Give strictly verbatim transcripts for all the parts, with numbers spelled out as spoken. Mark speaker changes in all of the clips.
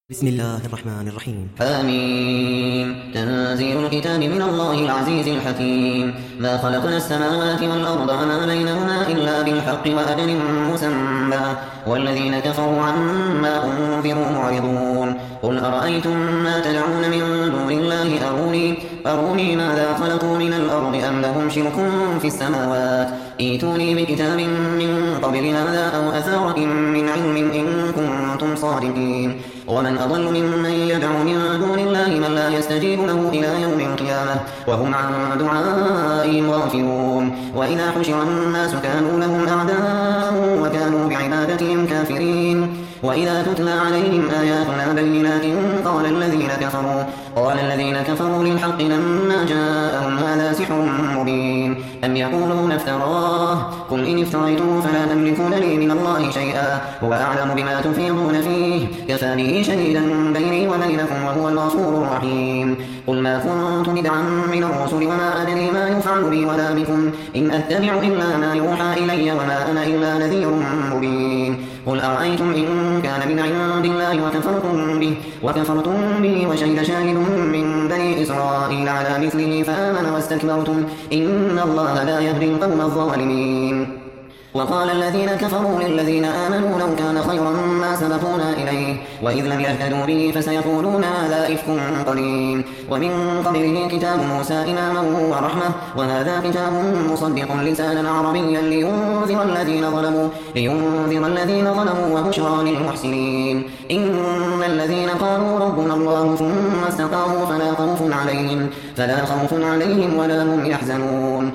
Speaker 1: بسم الله الرحمن الرحيم.
Speaker 2: حميم. تنزيل الكتاب من الله العزيز الحكيم. ما خلقنا السماوات والأرض وما بينهما إلا بالحق وأجل مسمى والذين كفروا عما أنذروا معرضون. قل أرأيتم ما تدعون من دون الله أروني, أروني ماذا خلقوا من الأرض أم لهم شرك في السماوات ائتوني بكتاب من قبل هذا أو أثارة من علم إن كنتم صادقين. ومن أضل ممن يدعو من دون الله من لا يستجيب له إلى يوم القيامة وهم عن دعائهم غافلون. وإذا حشر الناس كانوا لهم أعداء وكانوا بعبادتهم كافرين. وإذا تتلى عليهم آياتنا بينات قال الذين كفروا قال الذين كفروا للحق لما جاءهم هذا سحر مبين أم يقولون افتراه قل إن افتريته فلا تملكون لي من الله شيئا هو أعلم بما تفيضون فيه كفى به شهيدا بيني وبينكم وهو الغفور الرحيم. قل ما كنت بدعا من الرسل وما أدري ما يفعل بي ولا بكم إن أتبع إلا ما يوحى إلي وما أنا إلا نذير مبين. قل أرأيتم إن كان من عند الله وكفرتم به, وكفرتم به وشهد شاهد من بني إسرائيل على مثله فآمن واستكبرتم إن الله لا يهدي القوم الظالمين. وقال الذين كفروا للذين آمنوا لو كان خيرا ما سبقونا إليه وإذ لم يهتدوا به فسيقولون هذا إفك قديم. ومن قبله كتاب موسى إماما ورحمة وهذا كتاب مصدق لسانا عربيا لينذر الذين ظلموا لينذر الذين ظلموا وبشرى للمحسنين. إن الذين قالوا ربنا الله ثم استقاموا فلا خوف عليهم فلا خوف عليهم ولا هم يحزنون.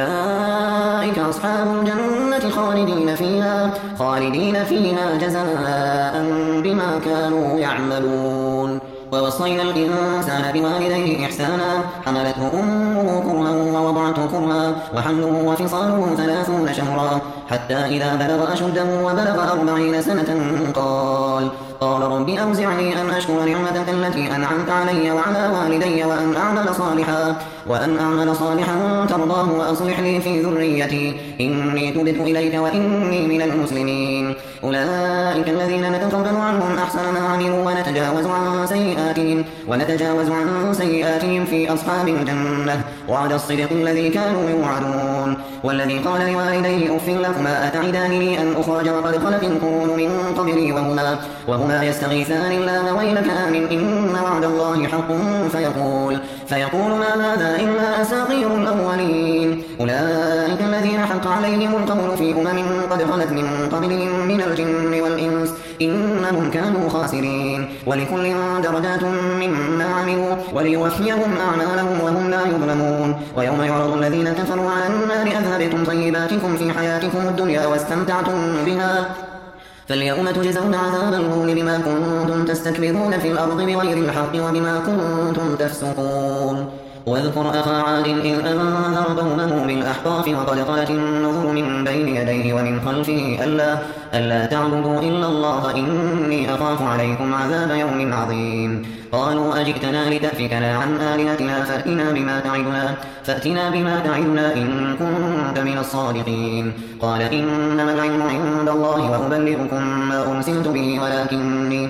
Speaker 2: أولئك أصحاب الجنة خالدين فيها خالدين فيها جزاء بما كانوا يعملون. ووصينا الإنسان بوالديه إحسانا حملته أمه كرها ووضعته كرها وحمله وفصاله ثلاثون شهرا حتى إذا بلغ أشده وبلغ أربعين سنة قال قال رب أوزعني أن أشكر نعمتك التي أنعمت علي وعلى والدي وأن أعمل صالحا وأن أعمل صالحا ترضاه وأصلح لي في ذريتي إني تبت إليك وإني من المسلمين. أولئك الذين نتقبل عنهم أحسن ما عملوا ونتجاوز عن سيئاتهم ونتجاوز عن سيئاتهم في أصحاب الجنة وعد الصدق الذي كانوا يوعدون. والذي قال لوالديه أف لكما أتعدانني أن أخرج وقد خلت القرون من قبلي وهما وهما يستغيثان الله ويلك آمن إن وعد الله حق فيقول فيقول ما هذا إلا أساطير الأولين. أولئك الذين حق عليهم القول في أمم قد خلت من قبلهم من الجن والإنس إنهم كانوا خاسرين. ولكل درجات مما عملوا وليوفيهم أعمالهم وهم لا يظلمون. ويوم يعرض الذين كفروا على النار أذهبتم طيباتكم في حياتكم الدنيا واستمتعتم بها فاليوم تجزون عذاب الهون بما كنتم تستكبرون في الأرض بغير الحق وبما كنتم تفسقون. واذكر أخا عاد إذ أنذر قومه بالأحقاف وقد خلت النذر من بين يديه ومن خلفه ألا, ألا تعبدوا إلا الله إني أخاف عليكم عذاب يوم عظيم. قالوا أجئتنا لتأفكنا عن آلهتنا فأتنا بما تعدنا فأتنا بما تعدنا إن كنت من الصادقين. قال إنما العلم عند الله وأبلغكم ما أرسلت به ولكني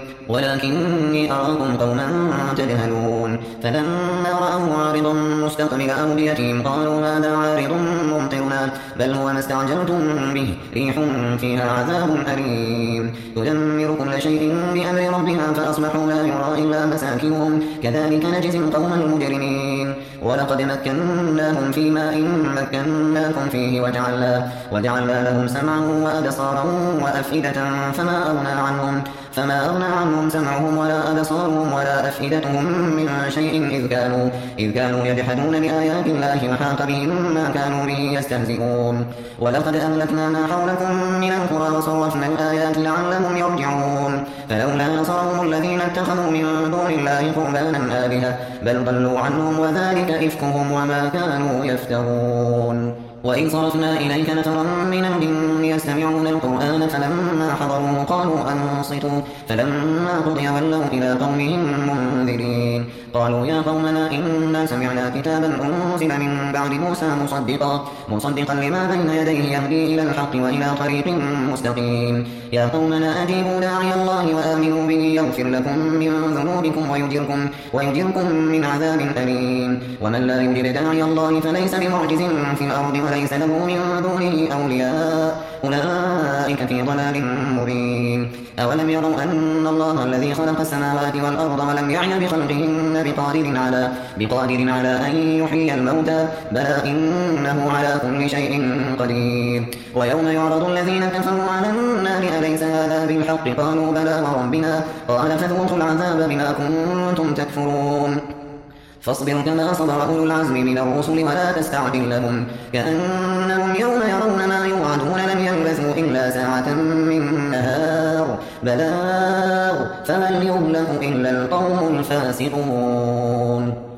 Speaker 2: ولكني أراكم قوما تجهلون. فلما رأوا عارضا مستقبل أوديتهم قالوا هذا عارض ممطرنا بل هو ما استعجلتم به ريح فيها عذاب أليم تدمر كل شيء بأمر ربها فأصبحوا لا يرى إلا مساكنهم كذلك نجزي القوم المجرمين. ولقد مكناهم في ماء مكناكم فيه وجعلنا, وجعلنا لهم سمعا وأبصارا وأفئدة فما أغنى عنهم فما أغنى عنهم سمعهم ولا أبصارهم ولا أفئدتهم من شيء إذ كانوا, إذ كانوا يجحدون بآيات الله وحاق بهم ما كانوا به يستهزئون. ولقد أهلكنا ما حولكم من القرى وصرفنا الآيات لعلهم يرجعون. فلولا نصرهم الذين اتخذوا من دون الله قربانا آلهة بل ضلوا عنهم وذلك إفكهم وما كانوا يفترون. وإذ صرفنا إليك نفرا من الجن يستمعون القرآن فلما حضروا قالوا أنصتوا فلما قضي ولوا إلى قومهم منذرين. قالوا يا قومنا إنا سمعنا كتابا أنزل من بعد موسى مصدقا مصدقا لما بين يديه يهدي إلى الحق وإلى طريق مستقيم يا قومنا أجيبوا داعي الله وآمنوا به يغفر لكم من ذنوبكم ويجركم, ويجركم من عذاب أليم ومن لا يجب داعي الله فليس بمعجز في الأرض وليس له من دونه أولياء أولئك في ضلال مبين أولم يروا أن الله الذي خلق السماوات والأرض ولم يعي بخلقهن بقادر على, بقادر على أن يحيي الموتى بلى إنه على كل شيء قدير ويوم يعرض الذين كفروا على النار أليس هذا بالحق قالوا بلى وربنا قال فذوقوا العذاب بما كنتم تكفرون فاصبر كما صبر أولو العزم من الرسل ولا تستعجل لهم كأنهم يوم يرون ما يوعدون لم يلبثوا إلا ساعة من نهار بلاغ فهل يهلك إلا القوم الفاسقون.